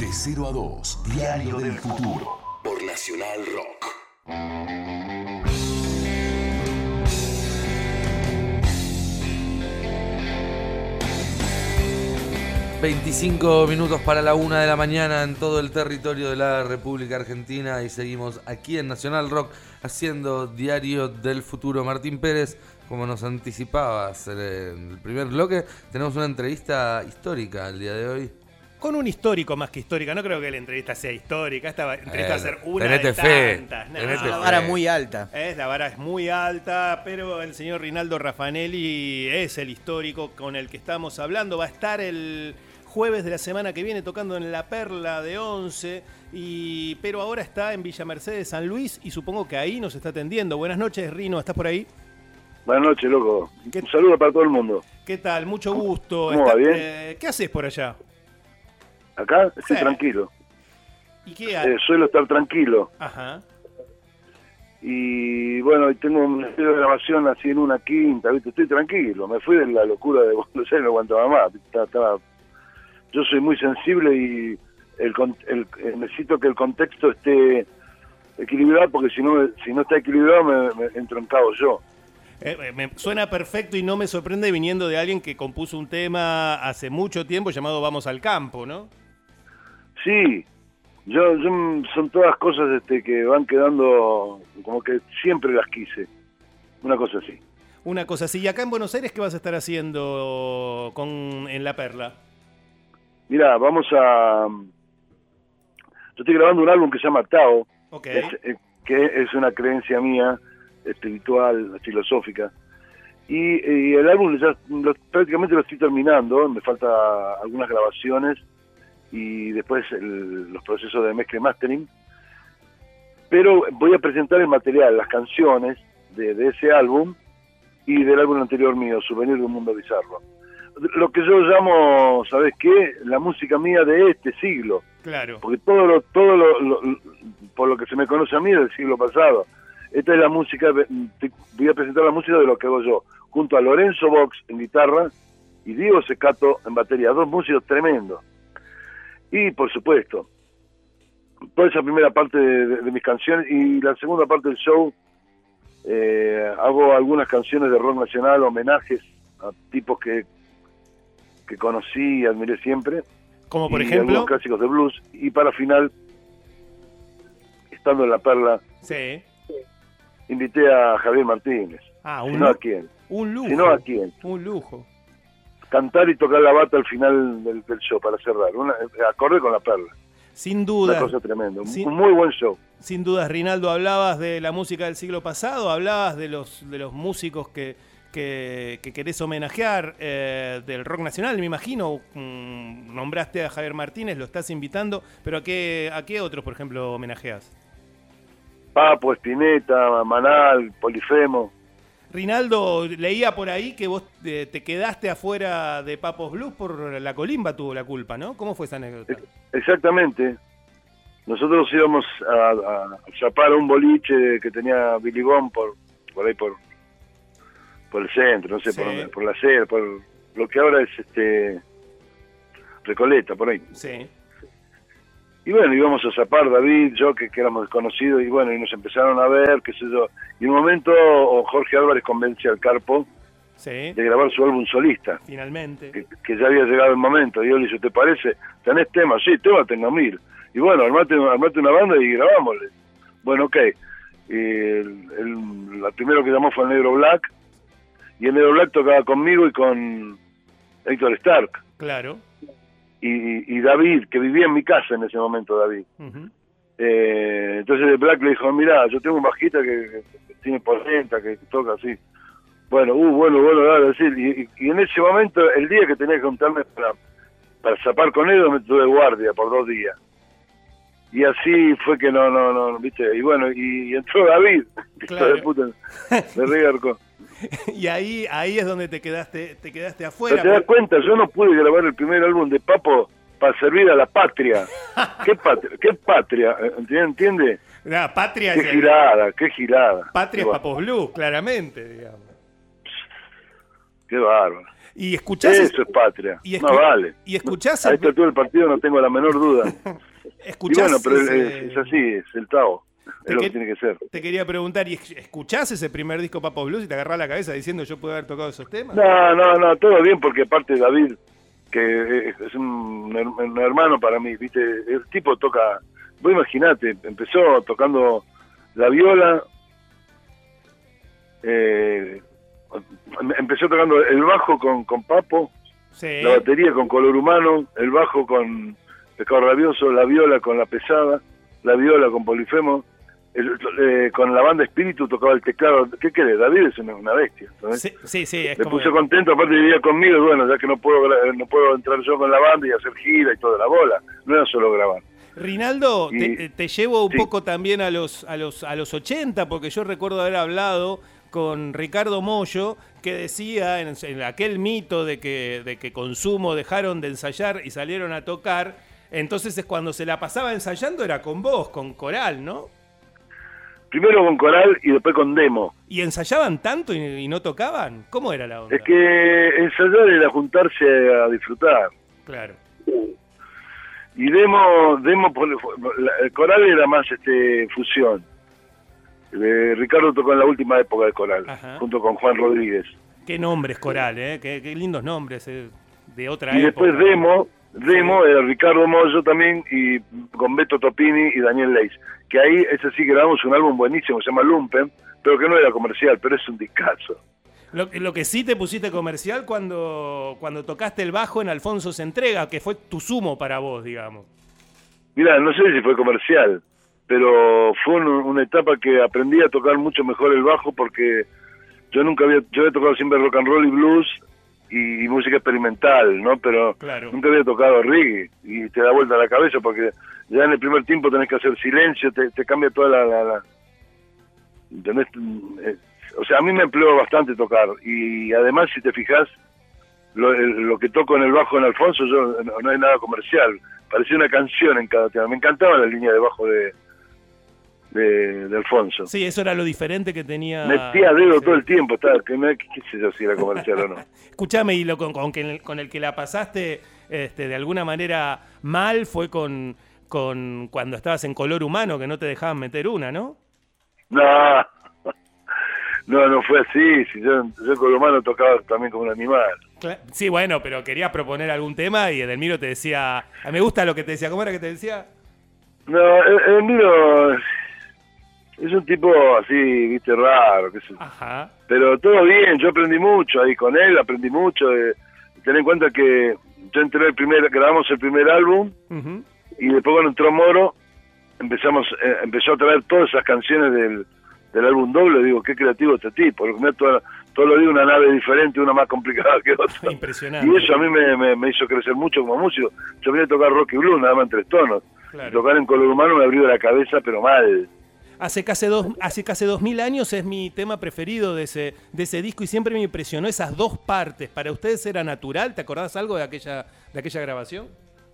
De 0 a 2, Diario del Futuro, por Nacional Rock. 25 minutos para la 1 de la mañana en todo el territorio de la República Argentina y seguimos aquí en Nacional Rock haciendo Diario del Futuro. Martín Pérez, como nos anticipabas en el primer bloque, tenemos una entrevista histórica el día de hoy. Con un histórico más que histórica, no creo que la entrevista sea histórica, esta entrevista va a ser una tenete de fe, tantas. tenete La fe. vara muy alta. La vara es muy alta, pero el señor Rinaldo Raffanelli es el histórico con el que estamos hablando. Va a estar el jueves de la semana que viene tocando en La Perla de 11, pero ahora está en Villa Mercedes, San Luis, y supongo que ahí nos está atendiendo. Buenas noches, Rino, ¿estás por ahí? Buenas noches, loco. ¿Qué? Un saludo para todo el mundo. ¿Qué tal? Mucho gusto. ¿Cómo va? ¿Bien? ¿Qué haces por allá? Acá estoy Sí. tranquilo. ¿Y qué hay? Suelo estar tranquilo. Ajá. Y bueno, tengo un estudio de grabación así en una quinta, ¿viste? Estoy tranquilo. Me fui de la locura de Buenos Aires, no aguantaba más. Yo soy muy sensible y necesito que el contexto esté equilibrado, porque si no está equilibrado me entro en caos yo. Me suena perfecto y no me sorprende viniendo de alguien que compuso un tema hace mucho tiempo llamado Vamos al Campo, ¿no? Sí, yo son todas cosas que van quedando como que siempre las quise. Una cosa así. Una cosa así. ¿Y acá en Buenos Aires qué vas a estar haciendo en La Perla? Mirá, yo estoy grabando un álbum que se llama Tao, Ok. que es una creencia mía, espiritual, filosófica. Y el álbum prácticamente lo estoy terminando, me falta algunas grabaciones y después los procesos de mezcla y mastering. Pero voy a presentar el material, las canciones de ese álbum y del álbum anterior mío, Souvenir de un Mundo Bizarro. Lo que yo llamo, ¿sabes qué? La música mía de este siglo. Claro. Porque todo lo por lo que se me conoce a mí del siglo pasado. Esta es la música, voy a presentar la música de lo que hago yo, junto a Lorenzo Vox en guitarra y Diego Secato en batería, dos músicos tremendos. Y por supuesto, toda esa primera parte de mis canciones y la segunda parte del show, hago algunas canciones de rock nacional, homenajes a tipos que conocí y admiré siempre. Como por y ejemplo. algunos clásicos de blues. Y para final, estando en La Perla, Sí. invité a Javier Martínez. Ah, Si no, ¿a quién? Un lujo. Si no, ¿a quién? Un lujo. Cantar y tocar la bata al final del show para cerrar. Acorde con La Perla. Sin Una duda. cosa tremenda. Sí. Un muy buen show. Sin dudas, Rinaldo, hablabas de la música del siglo pasado, hablabas de los músicos que querés homenajear, del rock nacional, me imagino. Nombraste a Javier Martínez, lo estás invitando, pero ¿a qué otros, por ejemplo, homenajeas? Papo, Spinetta, Manal, Polifemo. Rinaldo, leía por ahí que vos te quedaste afuera de Papos Blues por la colimba, tuvo la culpa, ¿no? ¿Cómo fue esa anécdota? Exactamente. Nosotros íbamos a chapar a un boliche que tenía Billy Bond por ahí por el centro, no sé, Sí. por la sede, por lo que ahora es Recoleta, por ahí. Sí. Y bueno, íbamos a zapar David, yo, que éramos desconocidos, y bueno, y nos empezaron a ver, qué sé yo. Y en un momento Jorge Álvarez convence al Carpo Sí. de grabar su álbum solista, Finalmente. que ya había llegado el momento. Y yo le dije, ¿te parece? ¿Tenés temas? Sí, temas tengo 1000. Y bueno, armate una banda y grabámosle. Bueno, ok. Y el primero que llamó fue el Negro Black, y el Negro Black tocaba conmigo y con Héctor Stark. Claro. Y David, que vivía en mi casa en ese momento, David. Ujú. Entonces el Black le dijo, mirá, yo tengo un bajista que tiene polenta, que toca así. Bueno, dale, decir. Y en ese momento, el día que tenía que juntarme para zapar con ellos, me tuve de guardia por 2 días. Y así fue que no, viste. Y bueno, y entró David, Claro. hijo de puta, me regarcó. Y ahí es donde te quedaste Pero afuera. te das cuenta, yo no pude grabar el primer álbum de Papo para servir a la patria. ¿Qué patria? ¿Entiende? Patria Qué es girada. Patria Qué es Papos Blues, claramente, digamos. Qué bárbaro. ¿Y escuchás? Eso es patria. Y No vale. ¿Y escuchás? A esta altura del partido no tengo la menor duda. Y bueno, pero es así, es el Tao. Es lo que tiene que ser. Te quería preguntar, ¿y escuchás ese primer disco Papos Blues y te agarrás la cabeza diciendo yo puedo haber tocado esos temas? No, todo bien, porque aparte David, que es un hermano para mí, ¿viste? El tipo toca, vos imaginate, empezó tocando la viola, empezó tocando el bajo con Papo, Sí. la batería con Color Humano, el bajo con Pescado Rabioso, la viola con La Pesada, la viola con Polifemo, con la banda Espíritu tocaba el teclado. ¿Qué querés? David es una bestia, ¿sabes? Sí, es Me como... puse contento, aparte vivía conmigo, y bueno, ya que no puedo entrar yo con la banda y hacer gira y toda la bola, no era solo grabar. Rinaldo, te llevo un sí. poco también a los 80, porque yo recuerdo haber hablado con Ricardo Mollo, que decía en aquel mito de que Consumo dejaron de ensayar y salieron a tocar, entonces es cuando se la pasaba ensayando era con vos, con coral, ¿no? Primero con coral y después con demo. ¿Y ensayaban tanto y no tocaban? ¿Cómo era la onda? Es que ensayar era juntarse a disfrutar. Claro. Y demo el coral era más fusión. Ricardo tocó en la última época de coral, Ajá. junto con Juan Rodríguez. Qué nombres coral, ¿eh? Qué lindos nombres de otra Y época. después demo era Ricardo Mollo también, y con Beto Topini y Daniel Leis. Que ahí, ese sí grabamos un álbum buenísimo, se llama Lumpen, pero que no era comercial, pero es un discazo. Lo que sí te pusiste comercial cuando tocaste el bajo en Alfonso se entrega, que fue tu sumo para vos, digamos. Mirá, no sé si fue comercial, pero fue una etapa que aprendí a tocar mucho mejor el bajo, porque yo había tocado siempre rock and roll y blues y música experimental, ¿no? Pero Claro. nunca había tocado reggae, y te da vuelta la cabeza porque ya en el primer tiempo tenés que hacer silencio, te cambia toda la ¿entendés? O sea, a mí me empleó bastante tocar, y además, si te fijas, lo que toco en el bajo en Alfonso, yo no hay nada comercial, parecía una canción en cada tema. Me encantaba la línea de bajo de Alfonso. Sí, eso era lo diferente que tenía. Metía dedo sí. todo el tiempo, qué sé yo si era comercial o no. Escuchame, y con el que la pasaste de alguna manera mal fue con cuando estabas en Color Humano, que no te dejaban meter una, ¿no? No fue así. Si yo con lo humano tocaba también como un animal. Sí, bueno, pero querías proponer algún tema y Edelmiro te decía, me gusta lo que te decía. ¿Cómo era que te decía? No, Edelmiro es un tipo así, viste, raro, qué sé yo. Ajá. Pero todo bien, yo aprendí mucho ahí con él, aprendí mucho. Ten en cuenta que yo entré grabamos el primer álbum, Uh-huh. y después cuando entró Moro empezó a traer todas esas canciones del álbum doble. Digo, qué creativo este tipo, porque todo lo digo, una nave diferente, una más complicada que otra. Impresionante. Y eso a mí me hizo crecer mucho como músico. Yo vine a tocar rock y blues, nada más en 3 tonos. Claro. Y tocar en Color Humano me abrió la cabeza, pero mal. Hace casi 2000 años es mi tema preferido de ese disco, y siempre me impresionó esas dos partes. ¿Para ustedes era natural? ¿Te acordás algo de aquella grabación?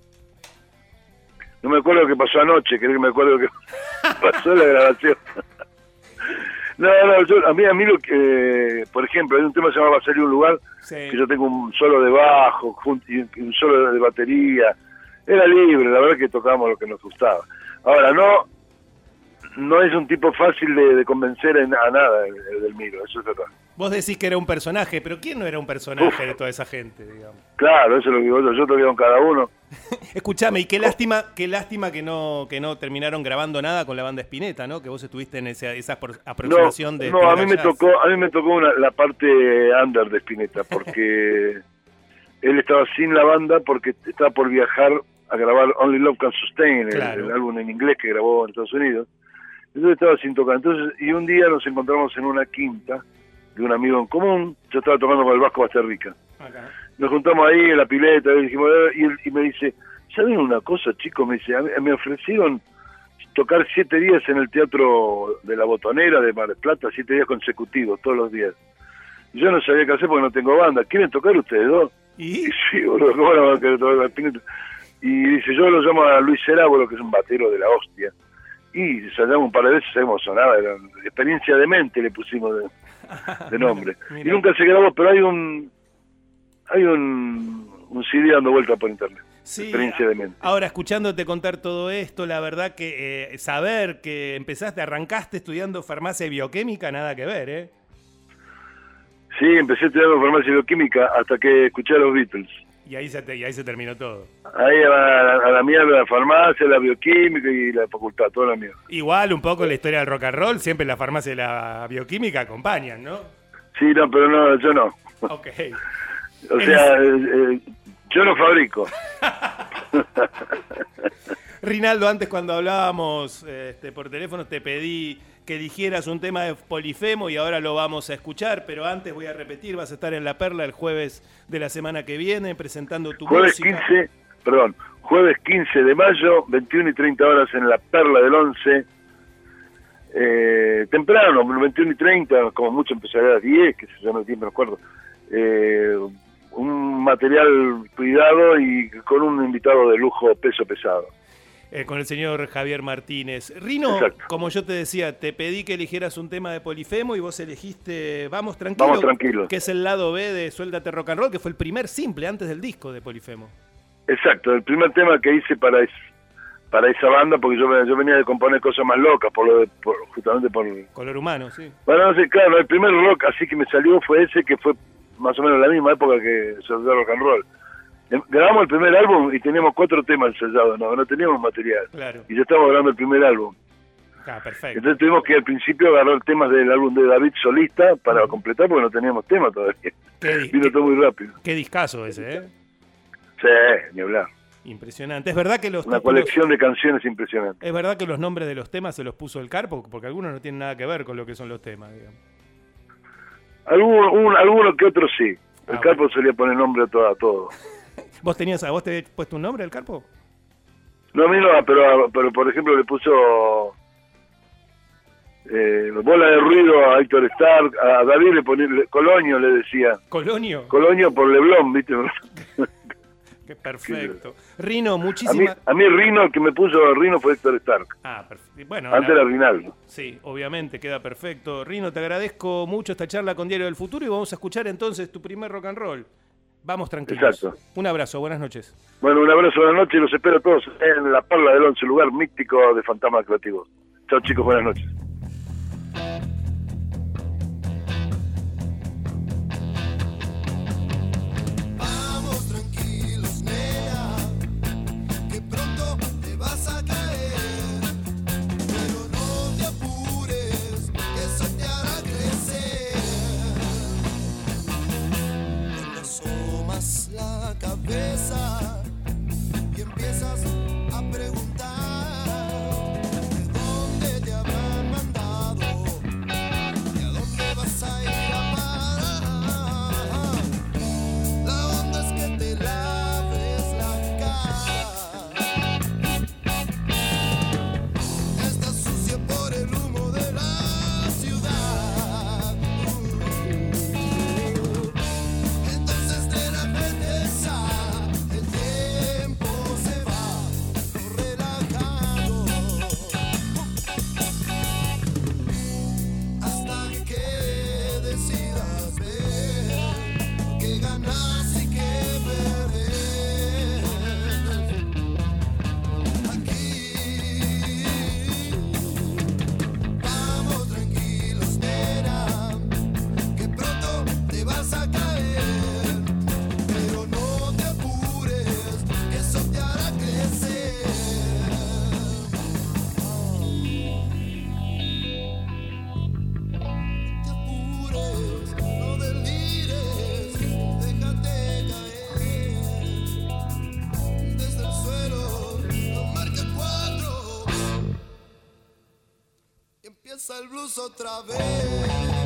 No me acuerdo lo que pasó anoche, creo que me acuerdo lo que pasó en la grabación. No, a mí lo que, por ejemplo, hay un tema que se llama Va a salir un lugar, Sí. que yo tengo un solo de bajo y un solo de batería. Era libre, la verdad que tocábamos lo que nos gustaba. Ahora, no es un tipo fácil de convencer a nada, Edelmiro, eso es verdad. Vos decís que era un personaje, pero ¿quién no era un personaje de toda esa gente, digamos? Claro, eso es lo que digo yo toqué con cada uno. Escuchame, y qué lástima que no terminaron grabando nada con la banda Spinetta, ¿no? Que vos estuviste en esa aproximación de a mí me Spinetta tocó la parte under de Spinetta, porque él estaba sin la banda, porque estaba por viajar a grabar Only Love Can Sustain, Claro. el álbum en inglés que grabó en Estados Unidos. Entonces estaba sin tocar. Y un día nos encontramos en una quinta de un amigo en común. Yo estaba tocando con el Vasco Basterrica. Acá. Nos juntamos ahí en la pileta y dijimos, y me dice, ¿saben una cosa, chicos? Me dice, me ofrecieron tocar 7 días en el Teatro de la Botonera de Mar del Plata, 7 días consecutivos, todos los días. Y yo no sabía qué hacer porque no tengo banda. ¿Quieren tocar ustedes dos? ¿Y? Y sí, boludo, ¿cómo no van a querer tocar Spinetta? Y dice, yo lo llamo a Luis Cerábolo, que es un batero de la hostia. Y ensayamos un par de veces, sabemos sonaba, era experiencia de mente le pusimos de nombre. Y Mirá. nunca se grabó, pero hay un Hay un CD dando vuelta por internet. Sí, Experiencia de mente. Ahora, escuchándote contar todo esto, la verdad que saber que arrancaste estudiando farmacia y bioquímica, nada que ver, ¿eh? Sí, empecé estudiando farmacia y bioquímica hasta que escuché a los Beatles. Y ahí se terminó todo. Ahí a la mierda la farmacia, la bioquímica y la facultad, toda la mierda. Igual un poco la historia del rock and roll, siempre la farmacia y la bioquímica acompañan, ¿no? Sí, no, pero no, yo no. Ok. O sea, yo no fabrico. Rinaldo, antes cuando hablábamos por teléfono te pedí que dijeras un tema de Polifemo y ahora lo vamos a escuchar, pero antes voy a repetir, vas a estar en La Perla el jueves de la semana que viene presentando tu música. Jueves 15 de mayo, 21 y 30 horas en La Perla del 11. Temprano, 21 y 30, como mucho empezaré a las 10, que se llama el tiempo, no recuerdo. Un material cuidado y con un invitado de lujo peso pesado. Con el señor Javier Martínez. Rino, exacto. Como yo te decía, te pedí que eligieras un tema de Polifemo y vos elegiste Vamos Tranquilo, que es el lado B de Suéltate Rock and Roll, que fue el primer simple antes del disco de Polifemo. Exacto, el primer tema que hice para esa banda, porque yo venía de componer cosas más locas, justamente por... Color Humano, sí. Bueno, no sé, claro, el primer rock así que me salió fue ese, que fue más o menos la misma época que Suéltate Rock and Roll. Grabamos el primer álbum y teníamos 4 temas ensayados, no teníamos material. Claro. Y ya estábamos grabando el primer álbum. Ah, perfecto. Entonces tuvimos que al principio agarrar temas del álbum de David solista para completar, porque no teníamos tema todavía. Vino todo muy rápido. Qué discazo ese, ¿eh? Sí, ni hablar. Impresionante. Es verdad que una colección de canciones impresionante. Es verdad que los nombres de los temas se los puso el Carpo, porque algunos no tienen nada que ver con lo que son los temas, digamos. Alguno que otro sí. El Carpo solía poner nombre a todo. ¿Vos te habías puesto un nombre al Carpo? No, a mí no, pero por ejemplo le puso Bola de Ruido a Héctor Stark, a David le ponía Colonio, le decía. ¿Colonio? Colonio por Leblon, ¿viste? Qué perfecto. Rino, muchísimas... A mí Rino, el que me puso Rino fue Héctor Stark. Ah, perfecto. Bueno, antes era Rinaldo. Sí, obviamente, queda perfecto. Rino, te agradezco mucho esta charla con Diario del Futuro y vamos a escuchar entonces tu primer rock and roll. Vamos tranquilos. Exacto. Un abrazo, buenas noches. Bueno, un abrazo, buenas noches y los espero a todos en La Perla del 11, lugar mítico de Fantasmas Creativos. Chao chicos, buenas noches. Y empiezas a preguntar de dónde te habrán mandado y a dónde vas a ir a parar. La onda es que te laves la cara. Estás sucia por el humo de la ciudad. Entonces de la belleza el blues otra vez.